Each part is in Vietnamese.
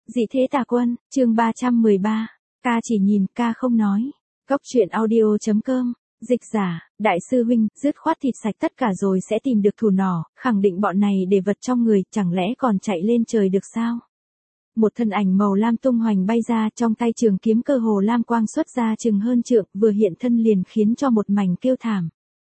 Dị thế tà quân, chương 313, ca chỉ nhìn, ca không nói. Góc truyện audio.com, dịch giả, đại sư huynh, dứt khoát thịt sạch tất cả rồi sẽ tìm được thù nỏ, khẳng định bọn này để vật trong người, chẳng lẽ còn chạy lên trời được sao? Một thân ảnh màu lam tung hoành bay ra, trong tay trường kiếm cơ hồ lam quang xuất ra chừng hơn trượng, vừa hiện thân liền khiến cho một mảnh kêu thảm.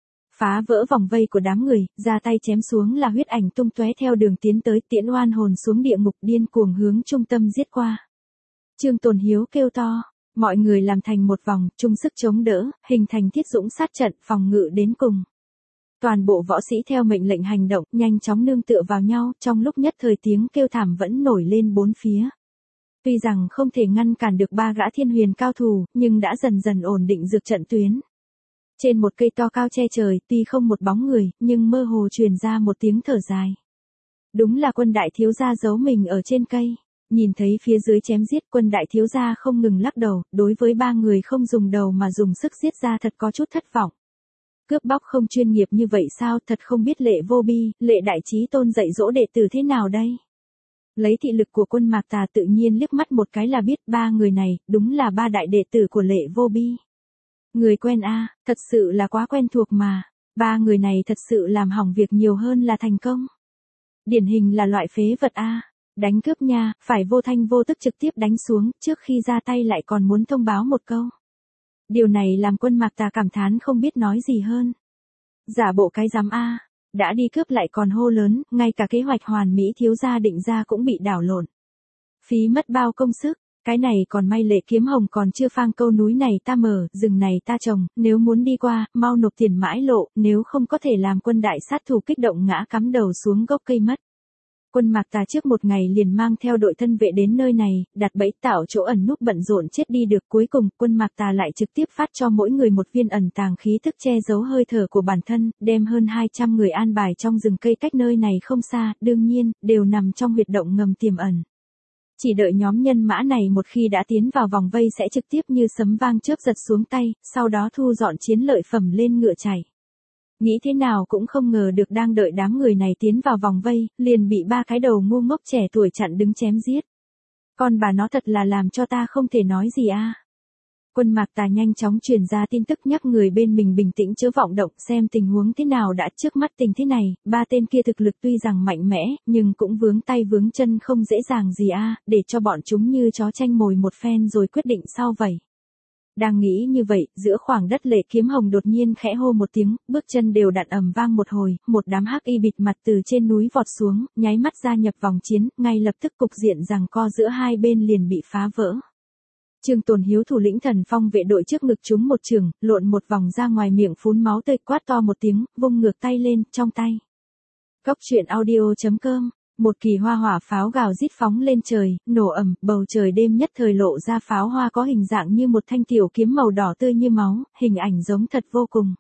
Phá vỡ vòng vây của đám người, ra tay chém xuống là huyết ảnh tung tóe theo đường tiến tới, tiễn oan hồn xuống địa ngục, điên cuồng hướng trung tâm giết qua. Trương Tồn Hiếu kêu to, mọi người làm thành một vòng, chung sức chống đỡ, hình thành thiết dũng sát trận, phòng ngự đến cùng. Toàn bộ võ sĩ theo mệnh lệnh hành động, nhanh chóng nương tựa vào nhau, trong lúc nhất thời tiếng kêu thảm vẫn nổi lên bốn phía. Tuy rằng không thể ngăn cản được ba gã thiên huyền cao thủ, nhưng đã dần dần ổn định dược trận tuyến. Trên một cây to cao che trời, tuy không một bóng người, nhưng mơ hồ truyền ra một tiếng thở dài. Đúng là Quân đại thiếu gia giấu mình ở trên cây. Nhìn thấy phía dưới chém giết, Quân đại thiếu gia không ngừng lắc đầu, đối với ba người không dùng đầu mà dùng sức giết ra thật có chút thất vọng. Cướp bóc không chuyên nghiệp như vậy sao, thật không biết Lệ Vô Bi, Lệ Đại Chí Tôn dạy dỗ đệ tử thế nào đây? Lấy thị lực của Quân Mạc Tà tự nhiên liếc mắt một cái là biết ba người này, đúng là ba đại đệ tử của Lệ Vô Bi. Người quen a, thật sự là quá quen thuộc mà, ba người này thật sự làm hỏng việc nhiều hơn là thành công. Điển hình là loại phế vật a, đánh cướp nha, phải vô thanh vô tức trực tiếp đánh xuống, trước khi ra tay lại còn muốn thông báo một câu. Điều này làm Quân Mạc Tà cảm thán không biết nói gì hơn. Giả bộ cái dám a, đã đi cướp lại còn hô lớn, ngay cả kế hoạch hoàn mỹ thiếu gia định ra cũng bị đảo lộn. Phí mất bao công sức. Cái này còn may Lệ Kiếm Hồng còn chưa phang câu núi này ta mở, rừng này ta trồng, nếu muốn đi qua, mau nộp tiền mãi lộ, nếu không có thể làm Quân đại sát thủ kích động ngã cắm đầu xuống gốc cây mất. Quân Mạc Tà trước một ngày liền mang theo đội thân vệ đến nơi này, đặt bẫy tạo chỗ ẩn núp bận rộn chết đi được, cuối cùng Quân Mạc Tà lại trực tiếp phát cho mỗi người một viên ẩn tàng khí tức che giấu hơi thở của bản thân, đem hơn 200 người an bài trong rừng cây cách nơi này không xa, đương nhiên, đều nằm trong huyệt động ngầm tiềm ẩn. Chỉ đợi nhóm nhân mã này một khi đã tiến vào vòng vây sẽ trực tiếp như sấm vang chớp giật xuống tay, sau đó thu dọn chiến lợi phẩm lên ngựa chạy. Nghĩ thế nào cũng không ngờ được đang đợi đám người này tiến vào vòng vây, liền bị ba cái đầu ngu ngốc trẻ tuổi chặn đứng chém giết. Con bà nó thật là làm cho ta không thể nói gì a. Quân Mạc Tà nhanh chóng truyền ra tin tức nhắc người bên mình bình tĩnh chớ vọng động, xem tình huống thế nào đã, trước mắt tình thế này, ba tên kia thực lực tuy rằng mạnh mẽ, nhưng cũng vướng tay vướng chân không dễ dàng gì a, để cho bọn chúng như chó tranh mồi một phen rồi quyết định sau vậy. Đang nghĩ như vậy, giữa khoảng đất Lệ Kiếm Hồng đột nhiên khẽ hô một tiếng, bước chân đều đặn ầm vang một hồi, một đám hắc y bịt mặt từ trên núi vọt xuống, nháy mắt gia nhập vòng chiến, ngay lập tức cục diện giằng co giữa hai bên liền bị phá vỡ. Trương Tồn Hiếu thủ lĩnh Thần Phong vệ đội trước ngực trúng một chưởng, lộn một vòng ra ngoài miệng phun máu tươi, quát to một tiếng, vung ngược tay lên, trong tay. Góc truyện audio.com, một kỳ hoa hỏa pháo gào rít phóng lên trời, nổ ầm, bầu trời đêm nhất thời lộ ra pháo hoa có hình dạng như một thanh tiểu kiếm màu đỏ tươi như máu, hình ảnh giống thật vô cùng.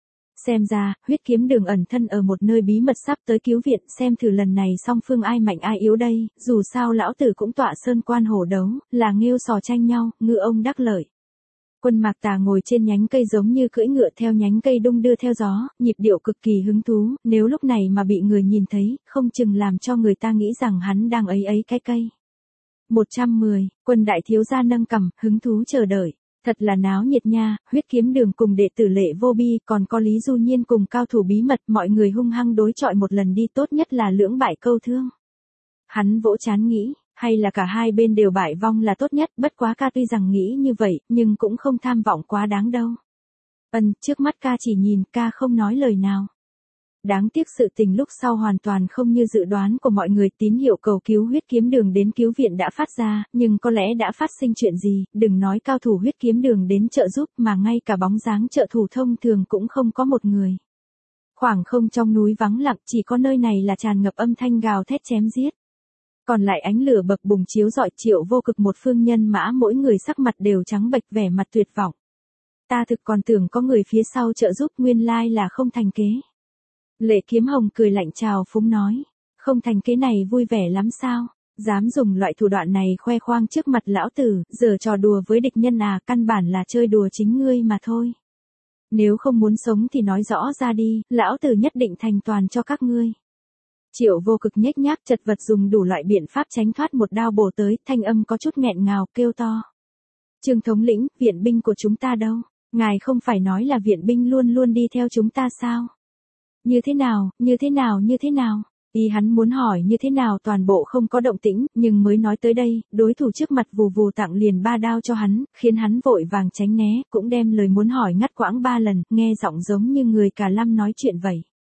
Xem ra, Huyết Kiếm Đường ẩn thân ở một nơi bí mật sắp tới cứu viện, xem thử lần này song phương ai mạnh ai yếu đây, dù sao lão tử cũng tọa sơn quan hổ đấu, là nghêu sò tranh nhau, ngư ông đắc lợi. Quân Mạc Tà ngồi trên nhánh cây giống như cưỡi ngựa theo nhánh cây đung đưa theo gió, nhịp điệu cực kỳ hứng thú, nếu lúc này mà bị người nhìn thấy, không chừng làm cho người ta nghĩ rằng hắn đang ấy cái cây. 110, Quân đại thiếu gia nâng cằm, hứng thú chờ đợi. Thật là náo nhiệt nha, Huyết Kiếm Đường cùng đệ tử Lệ Vô Bi, còn có Lý Du Nhiên cùng cao thủ bí mật, mọi người hung hăng đối chọi một lần đi, tốt nhất là lưỡng bại câu thương. Hắn vỗ trán nghĩ, hay là cả hai bên đều bại vong là tốt nhất, bất quá ca tuy rằng nghĩ như vậy, nhưng cũng không tham vọng quá đáng đâu. Trước mắt ca chỉ nhìn, ca không nói lời nào. Đáng tiếc sự tình lúc sau hoàn toàn không như dự đoán của mọi người, tín hiệu cầu cứu Huyết Kiếm Đường đến cứu viện đã phát ra, nhưng có lẽ đã phát sinh chuyện gì, đừng nói cao thủ Huyết Kiếm Đường đến trợ giúp mà ngay cả bóng dáng trợ thủ thông thường cũng không có một người. Khoảng không trong núi vắng lặng, chỉ có nơi này là tràn ngập âm thanh gào thét chém giết. Còn lại ánh lửa bập bùng chiếu rọi, Triệu Vô Cực một phương nhân mã mỗi người sắc mặt đều trắng bệch, vẻ mặt tuyệt vọng. Ta thực còn tưởng có người phía sau trợ giúp, nguyên lai là không thành kế. Lệ Kiếm Hồng cười lạnh chào phúng nói, không thành kế này vui vẻ lắm sao, dám dùng loại thủ đoạn này khoe khoang trước mặt lão tử, giở trò đùa với địch nhân à, căn bản là chơi đùa chính ngươi mà thôi. Nếu không muốn sống thì nói rõ ra đi, lão tử nhất định thành toàn cho các ngươi. Triệu Vô Cực nhếch nhác chật vật dùng đủ loại biện pháp tránh thoát một đao bổ tới, thanh âm có chút nghẹn ngào kêu to. Trương thống lĩnh, viện binh của chúng ta đâu? Ngài không phải nói là viện binh luôn luôn đi theo chúng ta sao? Như thế nào, như thế nào, như thế nào? Ý hắn muốn hỏi như thế nào toàn bộ không có động tĩnh, nhưng mới nói tới đây, đối thủ trước mặt vù vù tặng liền 3 đao cho hắn, khiến hắn vội vàng tránh né, cũng đem lời muốn hỏi ngắt quãng 3 lần, nghe giọng giống như người cả lâm nói chuyện vậy.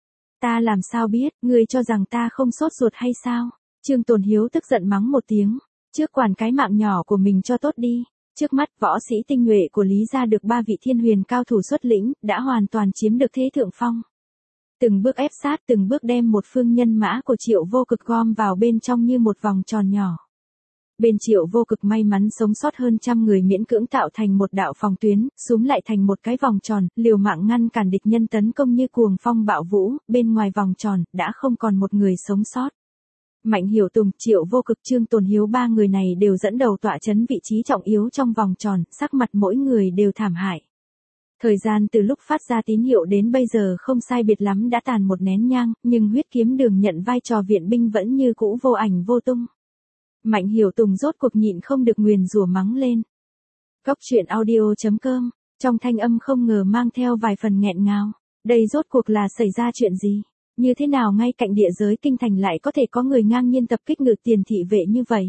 Ta làm sao biết, ngươi cho rằng ta không sốt ruột hay sao? Trương Tồn Hiếu tức giận mắng một tiếng, trước quản cái mạng nhỏ của mình cho tốt đi. Trước mắt võ sĩ tinh nhuệ của Lý gia được 3 vị thiên huyền cao thủ xuất lĩnh, đã hoàn toàn chiếm được thế thượng phong. Từng bước ép sát, từng bước đem một phương nhân mã của Triệu Vô Cực gom vào bên trong như một vòng tròn nhỏ. Bên Triệu Vô Cực may mắn sống sót hơn 100 người miễn cưỡng tạo thành một đạo phòng tuyến, xúm lại thành một cái vòng tròn, liều mạng ngăn cản địch nhân tấn công như cuồng phong bạo vũ, bên ngoài vòng tròn, đã không còn một người sống sót. Mạnh Hiểu Tùng, Triệu Vô Cực, Trương Tồn Hiếu 3 người này đều dẫn đầu tọa chấn vị trí trọng yếu trong vòng tròn, sắc mặt mỗi người đều thảm hại. Thời gian từ lúc phát ra tín hiệu đến bây giờ không sai biệt lắm đã tàn một nén nhang, nhưng huyết kiếm đường nhận vai trò viện binh vẫn như cũ vô ảnh vô tung. Mạnh Hiểu Tùng rốt cuộc nhịn không được nguyền rủa mắng lên. Góc truyện audio.com, trong thanh âm không ngờ mang theo vài phần nghẹn ngào. Đây rốt cuộc là xảy ra chuyện gì? Như thế nào ngay cạnh địa giới kinh thành lại có thể có người ngang nhiên tập kích ngự tiền thị vệ như vậy?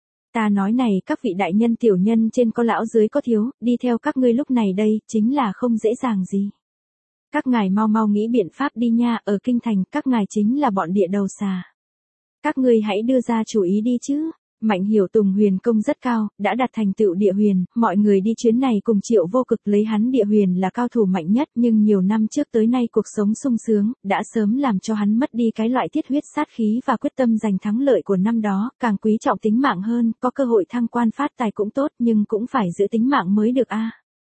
Ta nói này các vị đại nhân tiểu nhân trên có lão dưới có thiếu, đi theo các ngươi lúc này đây, chính là không dễ dàng gì. Các ngài mau mau nghĩ biện pháp đi nha, ở kinh thành, các ngài chính là bọn địa đầu xà. Các ngươi hãy đưa ra chủ ý đi chứ. Mạnh Hiểu Tùng huyền công rất cao, đã đạt thành tựu địa huyền, mọi người đi chuyến này cùng Triệu Vô Cực lấy hắn địa huyền là cao thủ mạnh nhất, nhưng nhiều năm trước tới nay cuộc sống sung sướng, đã sớm làm cho hắn mất đi cái loại thiết huyết sát khí và quyết tâm giành thắng lợi của năm đó, càng quý trọng tính mạng hơn, có cơ hội thăng quan phát tài cũng tốt nhưng cũng phải giữ tính mạng mới được a.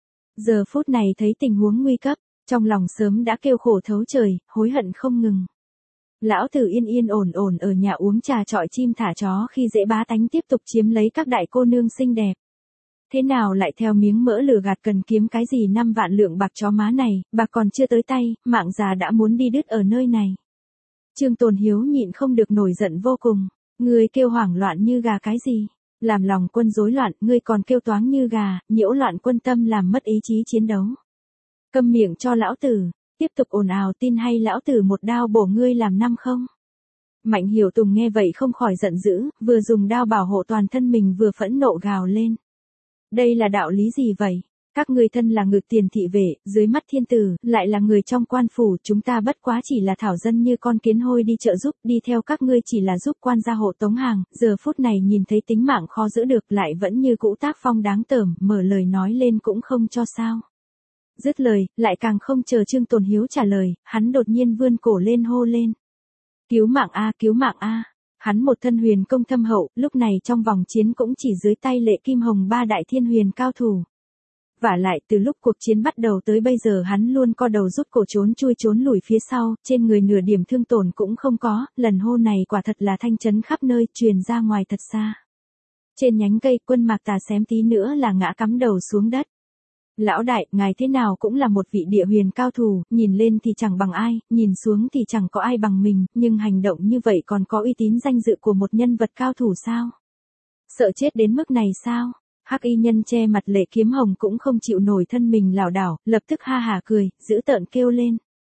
Giờ phút này thấy tình huống nguy cấp, trong lòng sớm đã kêu khổ thấu trời, hối hận không ngừng. Lão tử yên yên ổn ổn ở nhà uống trà trọi chim thả chó khi dễ bá tánh tiếp tục chiếm lấy các đại cô nương xinh đẹp. Thế nào lại theo miếng mỡ lừa gạt cần kiếm cái gì 5 vạn lượng bạc chó má này, bạc còn chưa tới tay, mạng già đã muốn đi đứt ở nơi này. Trương Tồn Hiếu nhịn không được nổi giận vô cùng, ngươi kêu hoảng loạn như gà cái gì? Làm lòng quân rối loạn, ngươi còn kêu toáng như gà, nhiễu loạn quân tâm làm mất ý chí chiến đấu. Câm miệng cho lão tử. Tiếp tục ồn ào tin hay lão tử một đao bổ ngươi làm 5 không? Mạnh Hiểu Tùng nghe vậy không khỏi giận dữ, vừa dùng đao bảo hộ toàn thân mình vừa phẫn nộ gào lên. Đây là đạo lý gì vậy? Các ngươi thân là ngự tiền thị vệ, dưới mắt thiên tử, lại là người trong quan phủ, chúng ta bất quá chỉ là thảo dân như con kiến hôi đi trợ giúp, đi theo các ngươi chỉ là giúp quan gia hộ tống hàng, giờ phút này nhìn thấy tính mạng khó giữ được lại vẫn như cũ tác phong đáng tởm, mở lời nói lên cũng không cho sao. Dứt lời, lại càng không chờ Trương Tồn Hiếu trả lời, hắn đột nhiên vươn cổ lên hô lên. Cứu mạng a, cứu mạng a. Hắn một thân huyền công thâm hậu, lúc này trong vòng chiến cũng chỉ dưới tay Lệ Kim Hồng 3 đại thiên huyền cao thủ. Vả lại từ lúc cuộc chiến bắt đầu tới bây giờ hắn luôn co đầu rút cổ trốn chui trốn lùi phía sau, trên người nửa điểm thương tổn cũng không có, lần hô này quả thật là thanh chấn khắp nơi, truyền ra ngoài thật xa. Trên nhánh cây Quân Mạc Tà xém tí nữa là ngã cắm đầu xuống đất. Lão đại, ngài thế nào cũng là một vị địa huyền cao thủ, nhìn lên thì chẳng bằng ai, nhìn xuống thì chẳng có ai bằng mình, nhưng hành động như vậy còn có uy tín danh dự của một nhân vật cao thủ sao? Sợ chết đến mức này sao? Hắc y nhân che mặt Lệ Kiếm Hồng cũng không chịu nổi thân mình lảo đảo, lập tức ha hả cười, dữ tợn kêu lên.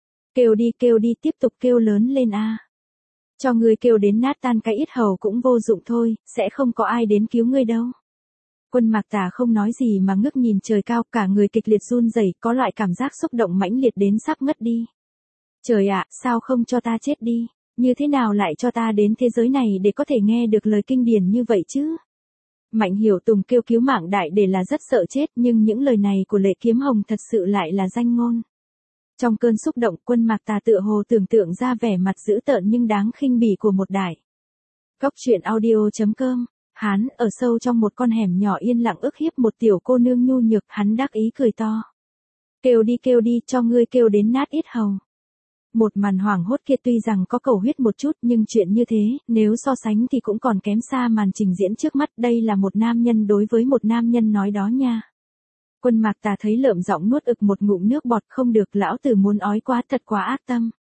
Kêu đi, tiếp tục kêu lớn lên a. Cho ngươi kêu đến nát tan cái yết hầu cũng vô dụng thôi, sẽ không có ai đến cứu ngươi đâu. Quân Mạc Tà không nói gì mà ngước nhìn trời cao, cả người kịch liệt run rẩy, có loại cảm giác xúc động mãnh liệt đến sắp ngất đi. Trời ạ, sao không cho ta chết đi? Như thế nào lại cho ta đến thế giới này để có thể nghe được lời kinh điển như vậy chứ? Mạnh Hiểu Tùng kêu cứu mạng đại để là rất sợ chết, nhưng những lời này của Lệ Kiếm Hồng thật sự lại là danh ngôn. Trong cơn xúc động, Quân Mạc Tà tựa hồ tưởng tượng ra vẻ mặt dữ tợn nhưng đáng khinh bỉ của một đại. Góc truyện audio.com. Hắn, ở sâu trong một con hẻm nhỏ yên lặng ức hiếp một tiểu cô nương nhu nhược, hắn đắc ý cười to. Kêu đi, cho ngươi kêu đến nát yết hầu. Một màn hoảng hốt kia tuy rằng có cầu huyết một chút, nhưng chuyện như thế, nếu so sánh thì cũng còn kém xa màn trình diễn trước mắt, đây là một nam nhân đối với một nam nhân nói đó nha. Quân Mạc Tà thấy lợm giọng nuốt ực một ngụm nước bọt, không được, lão tử muốn ói quá, thật quá ác tâm.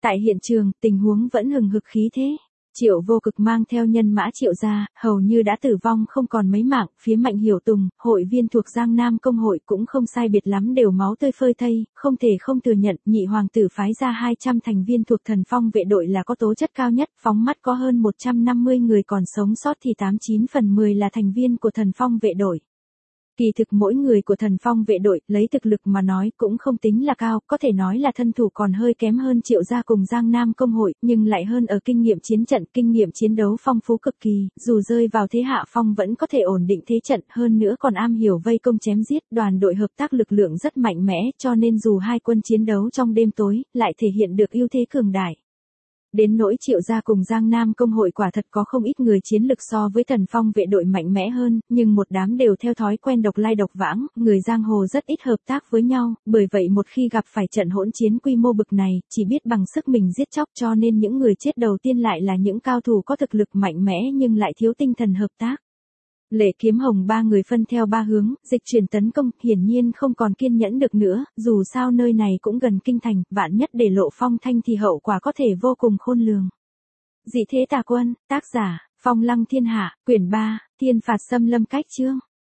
Tại hiện trường, tình huống vẫn hừng hực khí thế. Triệu Vô Cực mang theo nhân mã Triệu gia, hầu như đã tử vong không còn mấy mạng, phía Mạnh Hiểu Tùng, hội viên thuộc Giang Nam công hội cũng không sai biệt lắm đều máu tươi phơi thây, không thể không thừa nhận, nhị hoàng tử phái ra 200 thành viên thuộc Thần Phong vệ đội là có tố chất cao nhất, phóng mắt có hơn 150 người còn sống sót thì 89 phần 10 là thành viên của Thần Phong vệ đội. Kỳ thực mỗi người của Thần Phong vệ đội, lấy thực lực mà nói cũng không tính là cao, có thể nói là thân thủ còn hơi kém hơn Triệu gia cùng Giang Nam công hội, nhưng lại hơn ở kinh nghiệm chiến trận, kinh nghiệm chiến đấu phong phú cực kỳ, dù rơi vào thế hạ phong vẫn có thể ổn định thế trận, hơn nữa còn am hiểu vây công chém giết, đoàn đội hợp tác lực lượng rất mạnh mẽ, cho nên dù hai quân chiến đấu trong đêm tối, lại thể hiện được ưu thế cường đại. Đến nỗi Triệu gia cùng Giang Nam công hội quả thật có không ít người chiến lực so với Thần Phong vệ đội mạnh mẽ hơn, nhưng một đám đều theo thói quen độc lai độc vãng, người giang hồ rất ít hợp tác với nhau, bởi vậy một khi gặp phải trận hỗn chiến quy mô bực này, chỉ biết bằng sức mình giết chóc, cho nên những người chết đầu tiên lại là những cao thủ có thực lực mạnh mẽ nhưng lại thiếu tinh thần hợp tác. Lệ Kiếm Hồng ba người phân theo ba hướng, dịch chuyển tấn công, hiển nhiên không còn kiên nhẫn được nữa, dù sao nơi này cũng gần kinh thành, vạn nhất để lộ phong thanh thì hậu quả có thể vô cùng khôn lường. Dị thế tà quân, tác giả, Phong Lăng Thiên Hạ, quyển 3, Thiên phạt xâm lâm cách chương.